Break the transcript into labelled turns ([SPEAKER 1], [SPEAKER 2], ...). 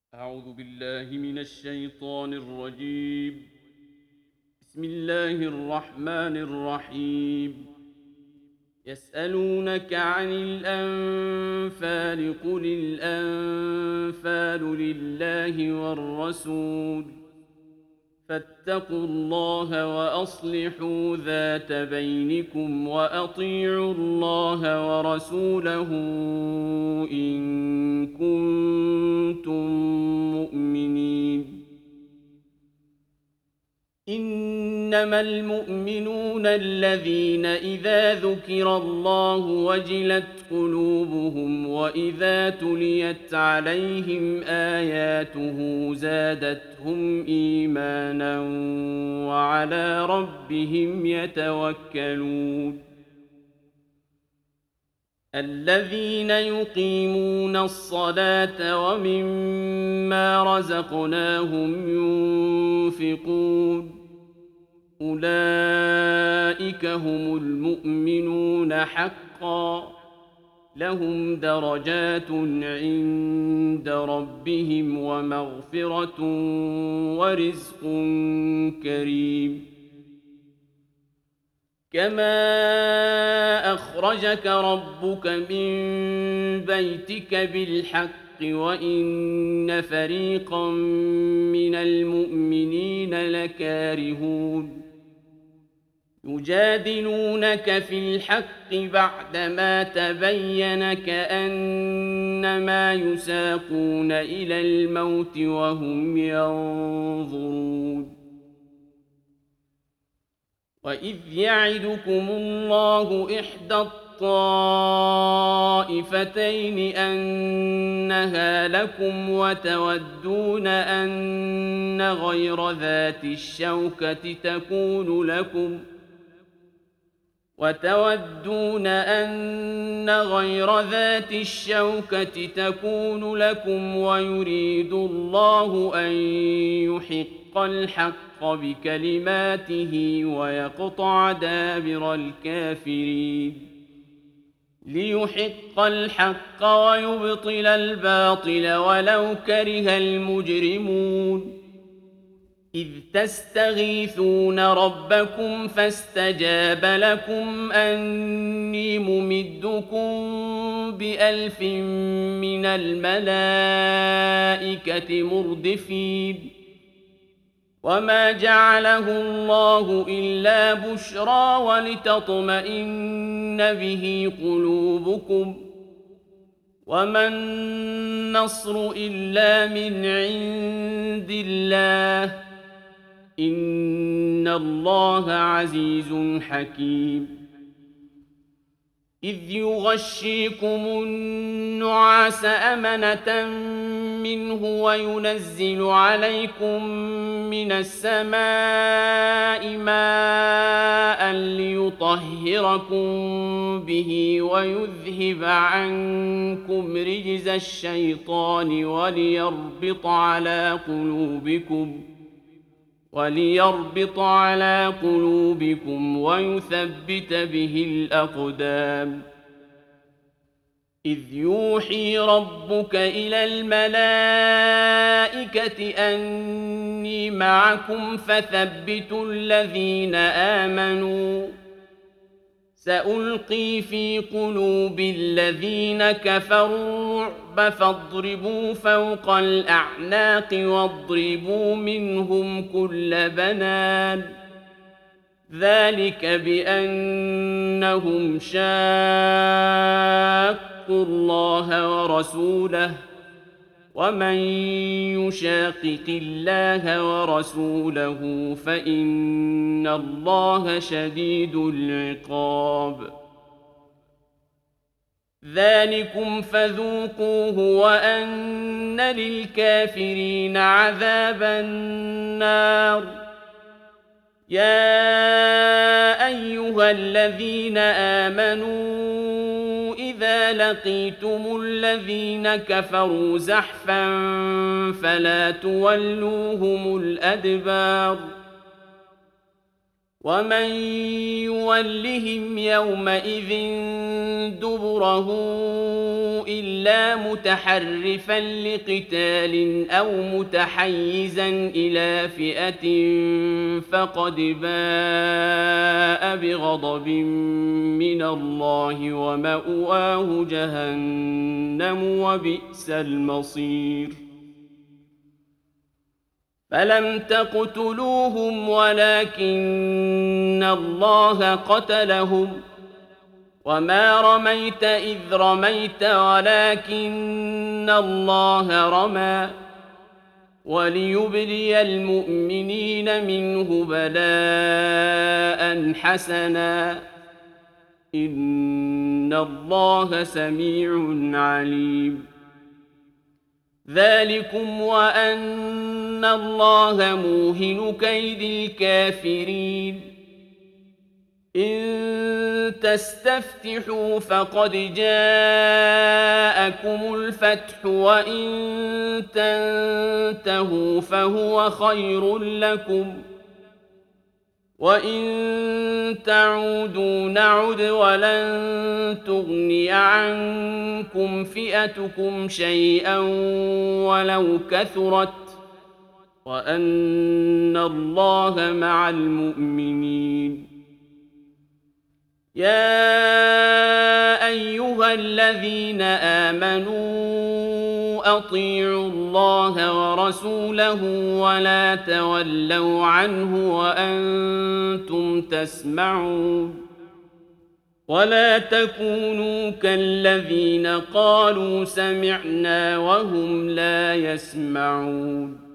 [SPEAKER 1] أعوذ بالله من الشيطان الرجيم. بسم الله الرحمن الرحيم. يسألونك عن الأنفال قل الأنفال لله والرسول فاتقوا الله وأصلحوا ذات بينكم وأطيعوا الله ورسوله إن كنتم مؤمنين. إنما المؤمنون الذين إذا ذكر الله وجلت قلوبهم وإذا تليت عليهم آياته زادتهم إيمانا وعلى ربهم يتوكلون. الذين يقيمون الصلاة ومما رزقناهم ينفقون أولئك هم المؤمنون حقا لهم درجات عند ربهم ومغفرة ورزق كريم. كما أخرجك ربك من بيتك بالحق وإن فريقا من المؤمنين لكارهون يجادلونك في الحق بعدما تبين كأنما يساقون إلى الموت وهم ينظرون. وإذ يعدكم الله إحدى الطائفتين أنها لكم وتودون أن غير ذات الشوكة تكون لكم ويريد الله أن يحق الحق بكلماته ويقطع دابر الكافرين. ليحق الحق ويبطل الباطل ولو كره المجرمون. إذ تستغيثون ربكم فاستجاب لكم أني ممدكم ب1000 من الملائكة مردفين. وما جعله الله إلا بشرى ولتطمئن به قلوبكم وما النصر إلا من عند الله إن الله عزيز حكيم. إذ يغشيكم النعاس أمنة منه وينزل عليكم من السماء ماء ليطهركم به ويذهب عنكم رجز الشيطان وليربط على قلوبكم ويثبت به الأقدام. إذ يوحي ربك إلى الملائكة أني معكم فثبتوا الذين آمنوا سألقي في قلوب الذين كفروا الرعب فاضربوا فوق الأعناق واضربوا منهم كل بنان. ذلك بأنهم شاقوا الله ورسوله ومن يشاقق الله ورسوله فإن الله شديد العقاب. ذلكم فذوقوه وأن للكافرين عذاب النار. يا أيها الذين آمنوا إذا لقيتم الذين كفروا زحفا فلا تولوهم الأدبار ومن يولهم يومئذ دبره إلا متحرفا لقتال أو متحيزا إلى فئة فقد باء بغضب من الله ومأواه جهنم وبئس المصير فلم تقتلوهم ولكن الله قتلهم وما رميت إذ رميت ولكن الله رمى وليبلي المؤمنين منه بلاء حسنا إن الله سميع عليم ذلكم وأن الله موهن كيد الكافرين إن تستفتحوا فقد جاءكم الفتح وإن تنتهوا فهو خير لكم وإن تعودوا نعد ولن تغني عنكم فئتكم شيئا ولو كثرت وأن الله مع المؤمنين يا أيها الذين آمنوا أطيعوا الله ورسوله ولا تولوا عنه وأنتم تسمعون ولا تكونوا كالذين قالوا سمعنا وهم لا يسمعون